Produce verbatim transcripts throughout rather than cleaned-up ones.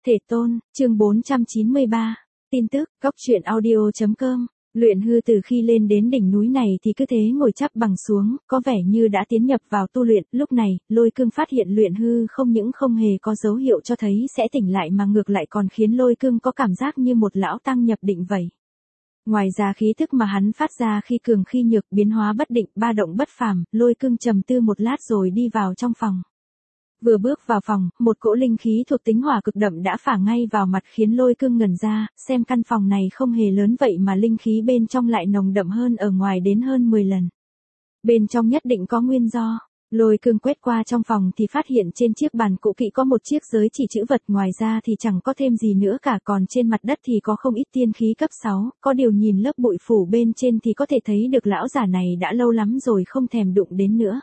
Thể tôn, chương bốn trăm chín mươi ba. Tin tức, góc truyện audio chấm com. Luyện hư từ khi lên đến đỉnh núi này thì cứ thế ngồi chắp bằng xuống, có vẻ như đã tiến nhập vào tu luyện. Lúc này, Lôi Cương phát hiện luyện hư không những không hề có dấu hiệu cho thấy sẽ tỉnh lại mà ngược lại còn khiến Lôi Cương có cảm giác như một lão tăng nhập định vậy. Ngoài ra khí thức mà hắn phát ra khi cường khi nhược, biến hóa bất định, ba động bất phàm, Lôi Cương trầm tư một lát rồi đi vào trong phòng. Vừa bước vào phòng, một cỗ linh khí thuộc tính hỏa cực đậm đã phả ngay vào mặt khiến Lôi Cương ngẩn ra, xem căn phòng này không hề lớn vậy mà linh khí bên trong lại nồng đậm hơn ở ngoài đến hơn mười lần. Bên trong nhất định có nguyên do. Lôi Cương quét qua trong phòng thì phát hiện trên chiếc bàn cũ kỹ có một chiếc giới chỉ chữ vật, ngoài ra thì chẳng có thêm gì nữa cả, còn trên mặt đất thì có không ít tiên khí cấp sáu, có điều nhìn lớp bụi phủ bên trên thì có thể thấy được lão giả này đã lâu lắm rồi không thèm đụng đến nữa.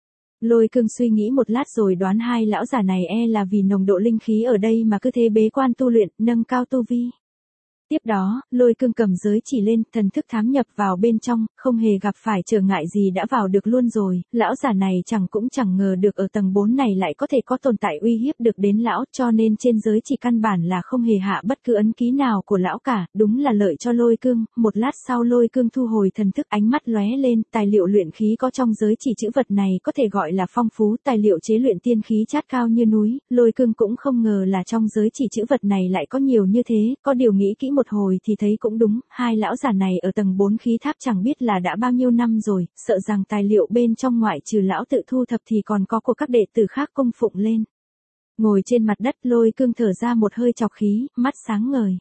Lôi Cương suy nghĩ một lát rồi đoán hai lão giả này e là vì nồng độ linh khí ở đây mà cứ thế bế quan tu luyện, nâng cao tu vi. Tiếp đó, Lôi Cương cầm giới chỉ lên, thần thức thám nhập vào bên trong, không hề gặp phải trở ngại gì đã vào được luôn rồi. Lão giả này chẳng cũng chẳng ngờ được ở tầng bốn này lại có thể có tồn tại uy hiếp được đến lão, cho nên trên giới chỉ căn bản là không hề hạ bất cứ ấn ký nào của lão cả, đúng là lợi cho Lôi Cương. Một lát sau Lôi Cương thu hồi thần thức, ánh mắt lóe lên, tài liệu luyện khí có trong giới chỉ chữ vật này có thể gọi là phong phú, tài liệu chế luyện tiên khí chát cao như núi. Lôi Cương cũng không ngờ là trong giới chỉ chữ vật này lại có nhiều như thế, có điều nghĩ kỹ một hồi thì thấy cũng đúng, hai lão giả này ở tầng bốn khí tháp chẳng biết là đã bao nhiêu năm rồi, sợ rằng tài liệu bên trong ngoại trừ lão tự thu thập thì còn có của các đệ tử khác cung phụng lên. Ngồi trên mặt đất, Lôi Cương thở ra một hơi trọc khí, mắt sáng ngời.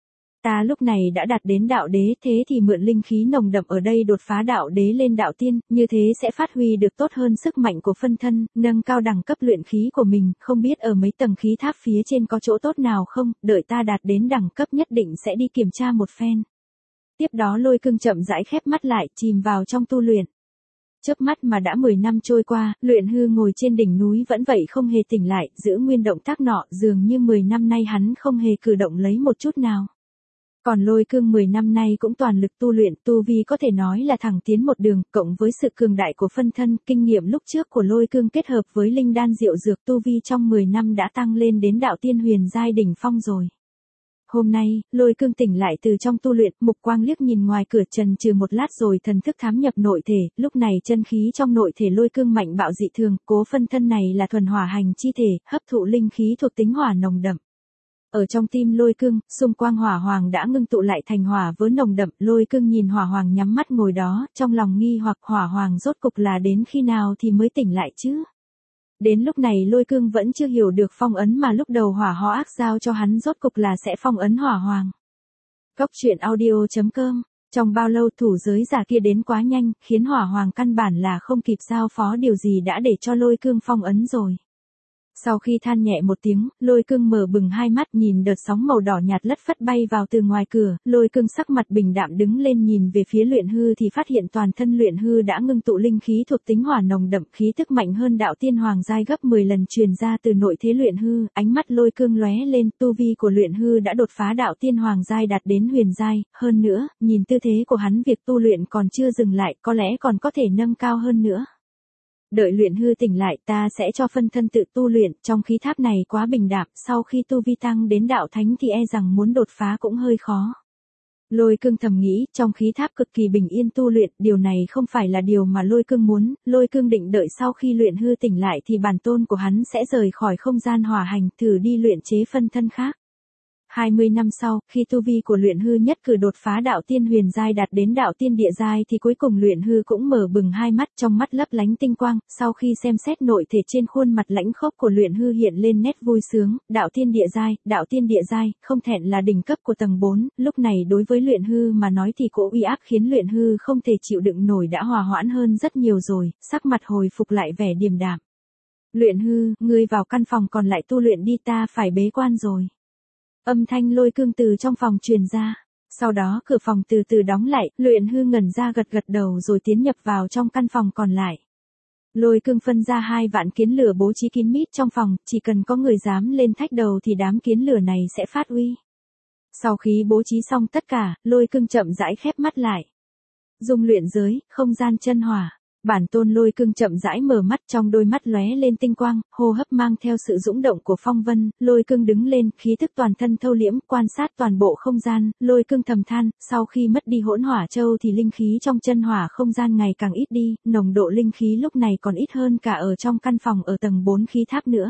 Ta lúc này đã đạt đến đạo đế, thế thì mượn linh khí nồng đậm ở đây đột phá đạo đế lên đạo tiên, như thế sẽ phát huy được tốt hơn sức mạnh của phân thân, nâng cao đẳng cấp luyện khí của mình, không biết ở mấy tầng khí tháp phía trên có chỗ tốt nào không, đợi ta đạt đến đẳng cấp nhất định sẽ đi kiểm tra một phen. Tiếp đó Lôi Cương chậm rãi khép mắt lại, chìm vào trong tu luyện. Chớp mắt mà đã mười năm trôi qua, luyện hư ngồi trên đỉnh núi vẫn vậy không hề tỉnh lại, giữ nguyên động tác nọ, dường như mười năm nay hắn không hề cử động lấy một chút nào. Còn Lôi Cương mười năm nay cũng toàn lực tu luyện, tu vi có thể nói là thẳng tiến một đường, cộng với sự cường đại của phân thân, kinh nghiệm lúc trước của Lôi Cương kết hợp với linh đan diệu dược, tu vi trong mười năm đã tăng lên đến đạo tiên huyền giai đỉnh phong rồi. Hôm nay, Lôi Cương tỉnh lại từ trong tu luyện, mục quang liếc nhìn ngoài cửa, chần chừ một lát rồi thần thức thám nhập nội thể, lúc này chân khí trong nội thể Lôi Cương mạnh bạo dị thường, cố phân thân này là thuần hỏa hành chi thể, hấp thụ linh khí thuộc tính hỏa nồng đậm. Ở trong tim Lôi Cương, xung quanh hỏa hoàng đã ngưng tụ lại thành hỏa với nồng đậm, Lôi Cương nhìn hỏa hoàng nhắm mắt ngồi đó, trong lòng nghi hoặc hỏa hoàng rốt cục là đến khi nào thì mới tỉnh lại chứ. Đến lúc này Lôi Cương vẫn chưa hiểu được phong ấn mà lúc đầu hỏa ho ác giao cho hắn rốt cục là sẽ phong ấn hỏa hoàng. Góc truyện audio chấm com. Trong bao lâu thủ giới giả kia đến quá nhanh, khiến hỏa hoàng căn bản là không kịp giao phó điều gì đã để cho Lôi Cương phong ấn rồi. Sau khi than nhẹ một tiếng, Lôi Cương mở bừng hai mắt nhìn đợt sóng màu đỏ nhạt lất phất bay vào từ ngoài cửa, Lôi Cương sắc mặt bình đạm đứng lên nhìn về phía luyện hư thì phát hiện toàn thân luyện hư đã ngưng tụ linh khí thuộc tính hỏa nồng đậm, khí tức mạnh hơn đạo tiên hoàng giai gấp mười lần truyền ra từ nội thế luyện hư, ánh mắt Lôi Cương lóe lên, tu vi của luyện hư đã đột phá đạo tiên hoàng giai đạt đến huyền giai, hơn nữa, nhìn tư thế của hắn việc tu luyện còn chưa dừng lại, có lẽ còn có thể nâng cao hơn nữa. Đợi luyện hư tỉnh lại ta sẽ cho phân thân tự tu luyện, trong khí tháp này quá bình đạm, sau khi tu vi tăng đến đạo thánh thì e rằng muốn đột phá cũng hơi khó. Lôi Cương thầm nghĩ, trong khí tháp cực kỳ bình yên tu luyện, điều này không phải là điều mà Lôi Cương muốn, Lôi Cương định đợi sau khi luyện hư tỉnh lại thì bản tôn của hắn sẽ rời khỏi không gian hỏa hành, thử đi luyện chế phân thân khác. hai mươi năm sau, khi tu vi của luyện hư nhất cử đột phá đạo tiên huyền giai đạt đến đạo tiên địa giai thì cuối cùng luyện hư cũng mở bừng hai mắt, trong mắt lấp lánh tinh quang, sau khi xem xét nội thể trên khuôn mặt lãnh khốc của luyện hư hiện lên nét vui sướng, đạo tiên địa giai, đạo tiên địa giai, không thẹn là đỉnh cấp của tầng bốn, lúc này đối với luyện hư mà nói thì cỗ uy áp khiến luyện hư không thể chịu đựng nổi đã hòa hoãn hơn rất nhiều rồi, sắc mặt hồi phục lại vẻ điềm đạm. Luyện hư, ngươi vào căn phòng còn lại tu luyện đi, ta phải bế quan rồi. Âm thanh Lôi Cương từ trong phòng truyền ra. Sau đó cửa phòng từ từ đóng lại, luyện hư ngẩn ra gật gật đầu rồi tiến nhập vào trong căn phòng còn lại. Lôi Cương phân ra hai vạn kiến lửa bố trí kín mít trong phòng, chỉ cần có người dám lên thách đầu thì đám kiến lửa này sẽ phát uy. Sau khi bố trí xong tất cả, Lôi Cương chậm rãi khép mắt lại. Dung luyện giới, không gian chân hỏa. Bản tôn Lôi Cương chậm rãi mở mắt, trong đôi mắt lóe lên tinh quang, hô hấp mang theo sự dũng động của phong vân, Lôi Cương đứng lên, khí thức toàn thân thâu liễm, quan sát toàn bộ không gian, Lôi Cương thầm than, sau khi mất đi hỗn hỏa châu thì linh khí trong chân hỏa không gian ngày càng ít đi, nồng độ linh khí lúc này còn ít hơn cả ở trong căn phòng ở tầng bốn khí tháp nữa.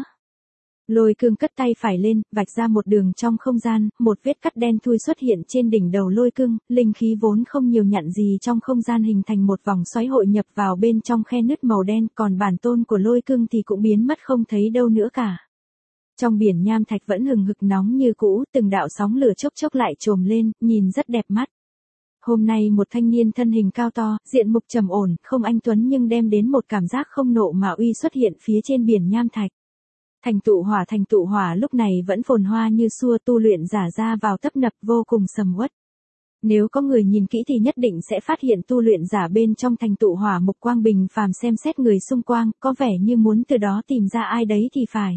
Lôi Cương cất tay phải lên, vạch ra một đường trong không gian, một vết cắt đen thui xuất hiện trên đỉnh đầu Lôi Cương, linh khí vốn không nhiều nhặn gì trong không gian hình thành một vòng xoáy hội nhập vào bên trong khe nứt màu đen, còn bản tôn của Lôi Cương thì cũng biến mất không thấy đâu nữa cả. Trong biển nham thạch vẫn hừng hực nóng như cũ, từng đạo sóng lửa chốc chốc lại trồm lên, nhìn rất đẹp mắt. Hôm nay một thanh niên thân hình cao to, diện mục trầm ổn, không anh tuấn nhưng đem đến một cảm giác không nộ mà uy xuất hiện phía trên biển nham thạch. Thành tụ hỏa thành tụ hỏa lúc này vẫn phồn hoa như xua, tu luyện giả ra vào tấp nập vô cùng sầm uất. Nếu có người nhìn kỹ thì nhất định sẽ phát hiện tu luyện giả bên trong thành tụ hỏa mục quang bình phàm, xem xét người xung quanh, có vẻ như muốn từ đó tìm ra ai đấy thì phải.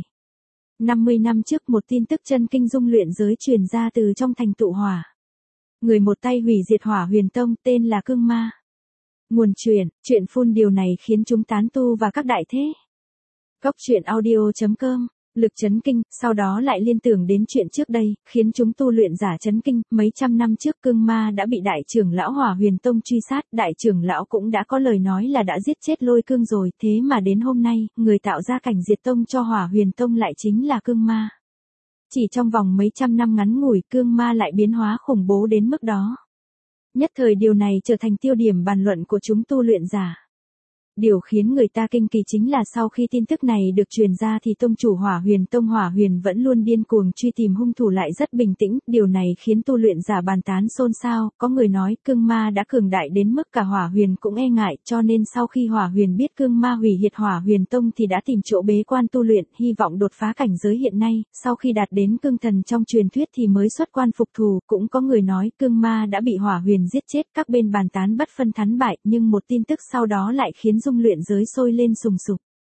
năm mươi năm trước một tin tức chân kinh dung luyện giới truyền ra từ trong thành tụ hỏa. Người một tay hủy diệt Hỏa Huyền Tông tên là Cương Ma. Nguồn truyền, chuyện phun điều này khiến chúng tán tu và các đại thế. Góc truyện audio chấm com, lực chấn kinh, sau đó lại liên tưởng đến chuyện trước đây, khiến chúng tu luyện giả chấn kinh, mấy trăm năm trước Cương Ma đã bị đại trưởng lão Hỏa Huyền Tông truy sát, đại trưởng lão cũng đã có lời nói là đã giết chết Lôi Cương rồi, thế mà đến hôm nay, người tạo ra cảnh diệt tông cho Hỏa Huyền Tông lại chính là Cương Ma. Chỉ trong vòng mấy trăm năm ngắn ngủi, Cương Ma lại biến hóa khủng bố đến mức đó. Nhất thời điều này trở thành tiêu điểm bàn luận của chúng tu luyện giả. Điều khiến người ta kinh kỳ chính là sau khi tin tức này được truyền ra thì tông chủ Hỏa Huyền Tông Hỏa Huyền vẫn luôn điên cuồng truy tìm hung thủ lại rất bình tĩnh, điều này khiến tu luyện giả bàn tán xôn xao, có người nói Cương Ma đã cường đại đến mức cả Hỏa Huyền cũng e ngại, cho nên sau khi Hỏa Huyền biết Cương Ma hủy diệt Hỏa Huyền Tông thì đã tìm chỗ bế quan tu luyện, hy vọng đột phá cảnh giới hiện nay, sau khi đạt đến cương thần trong truyền thuyết thì mới xuất quan phục thù, cũng có người nói Cương Ma đã bị Hỏa Huyền giết chết, các bên bàn tán bất phân thắng bại, nhưng một tin tức sau đó lại khiến dung luyện giới sôi lên sùng sục.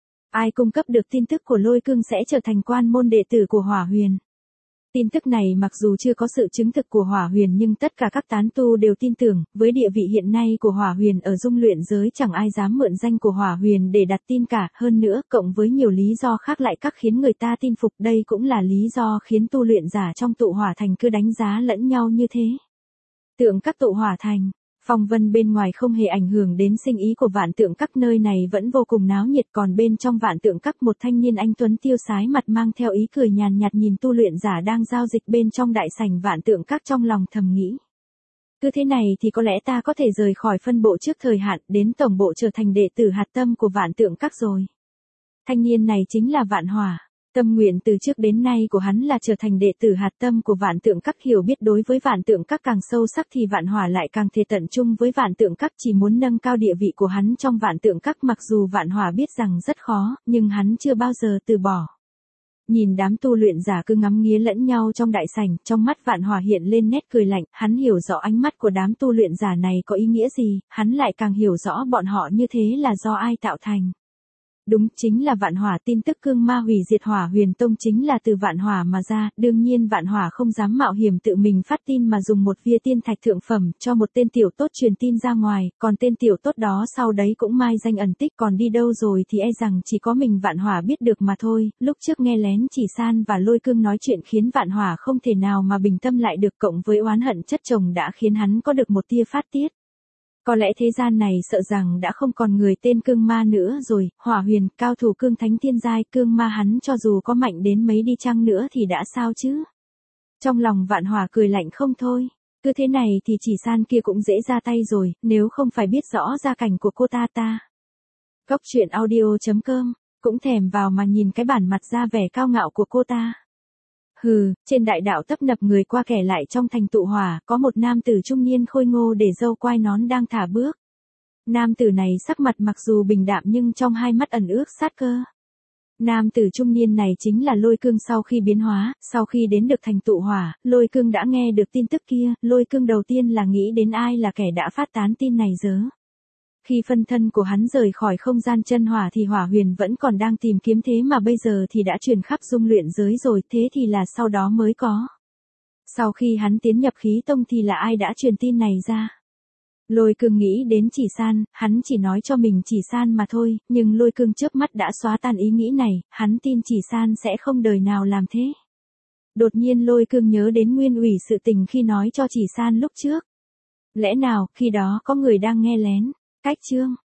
Ai cung cấp được tin tức của Lôi Cương sẽ trở thành quan môn đệ tử của Hỏa Huyền. Tin tức này mặc dù chưa có sự chứng thực của Hỏa Huyền nhưng tất cả các tán tu đều tin tưởng, với địa vị hiện nay của Hỏa Huyền ở dung luyện giới chẳng ai dám mượn danh của Hỏa Huyền để đặt tin cả, hơn nữa, cộng với nhiều lý do khác lại các khiến người ta tin phục, đây cũng là lý do khiến tu luyện giả trong tụ hỏa thành cứ đánh giá lẫn nhau như thế. Tượng các tụ hỏa thành. Phong vân bên ngoài không hề ảnh hưởng đến sinh ý của Vạn Tượng Các, nơi này vẫn vô cùng náo nhiệt, còn bên trong Vạn Tượng Các một thanh niên anh tuấn tiêu sái mặt mang theo ý cười nhàn nhạt nhìn tu luyện giả đang giao dịch bên trong đại sảnh Vạn Tượng Các, trong lòng thầm nghĩ. Cứ thế này thì có lẽ ta có thể rời khỏi phân bộ trước thời hạn, đến tổng bộ trở thành đệ tử hạt tâm của Vạn Tượng Các rồi. Thanh niên này chính là Vạn Hỏa. Tâm nguyện từ trước đến nay của hắn là trở thành đệ tử hạt tâm của Vạn Tượng Các, hiểu biết đối với Vạn Tượng Các càng sâu sắc thì Vạn Hỏa lại càng thể tận chung với Vạn Tượng Các, chỉ muốn nâng cao địa vị của hắn trong Vạn Tượng Các, mặc dù Vạn Hỏa biết rằng rất khó, nhưng hắn chưa bao giờ từ bỏ. Nhìn đám tu luyện giả cứ ngắm nghía lẫn nhau trong đại sảnh, trong mắt Vạn Hỏa hiện lên nét cười lạnh, hắn hiểu rõ ánh mắt của đám tu luyện giả này có ý nghĩa gì, hắn lại càng hiểu rõ bọn họ như thế là do ai tạo thành. Đúng, chính là Vạn Hỏa, tin tức Cương Ma hủy diệt Hỏa Huyền Tông chính là từ Vạn Hỏa mà ra, đương nhiên Vạn Hỏa không dám mạo hiểm tự mình phát tin mà dùng một viên tiên thạch thượng phẩm cho một tên tiểu tốt truyền tin ra ngoài, còn tên tiểu tốt đó sau đấy cũng mai danh ẩn tích, còn đi đâu rồi thì e rằng chỉ có mình Vạn Hỏa biết được mà thôi. Lúc trước nghe lén Chỉ San và Lôi Cương nói chuyện khiến Vạn Hỏa không thể nào mà bình tâm lại được, cộng với oán hận chất chồng đã khiến hắn có được một tia phát tiết. Có lẽ thế gian này sợ rằng đã không còn người tên Cương Ma nữa rồi, Hỏa Huyền, cao thủ cương thánh thiên giai, Cương Ma hắn cho dù có mạnh đến mấy đi chăng nữa thì đã sao chứ? Trong lòng Vạn Hỏa cười lạnh không thôi, cứ thế này thì Chỉ San kia cũng dễ ra tay rồi, nếu không phải biết rõ gia cảnh của cô ta ta. Góc truyện audio chấm com, cũng thèm vào mà nhìn cái bản mặt ra vẻ cao ngạo của cô ta. Hừ, trên đại đạo tấp nập người qua kẻ lại trong thành tụ hỏa, có một nam tử trung niên khôi ngô để râu quai nón đang thả bước. Nam tử này sắc mặt mặc dù bình đạm nhưng trong hai mắt ẩn ước sát cơ. Nam tử trung niên này chính là Lôi Cương sau khi biến hóa, sau khi đến được thành tụ hỏa, Lôi Cương đã nghe được tin tức kia, Lôi Cương đầu tiên là nghĩ đến ai là kẻ đã phát tán tin này dớ. Khi phân thân của hắn rời khỏi không gian chân hỏa thì Hỏa Huyền vẫn còn đang tìm kiếm, thế mà bây giờ thì đã truyền khắp dung luyện giới rồi, thế thì là sau đó mới có. Sau khi hắn tiến nhập khí tông thì là ai đã truyền tin này ra? Lôi Cương nghĩ đến Chỉ San, hắn chỉ nói cho mình Chỉ San mà thôi, nhưng Lôi Cương chớp mắt đã xóa tan ý nghĩ này, hắn tin Chỉ San sẽ không đời nào làm thế. Đột nhiên Lôi Cương nhớ đến nguyên ủy sự tình khi nói cho Chỉ San lúc trước. Lẽ nào, khi đó có người đang nghe lén? Cách chương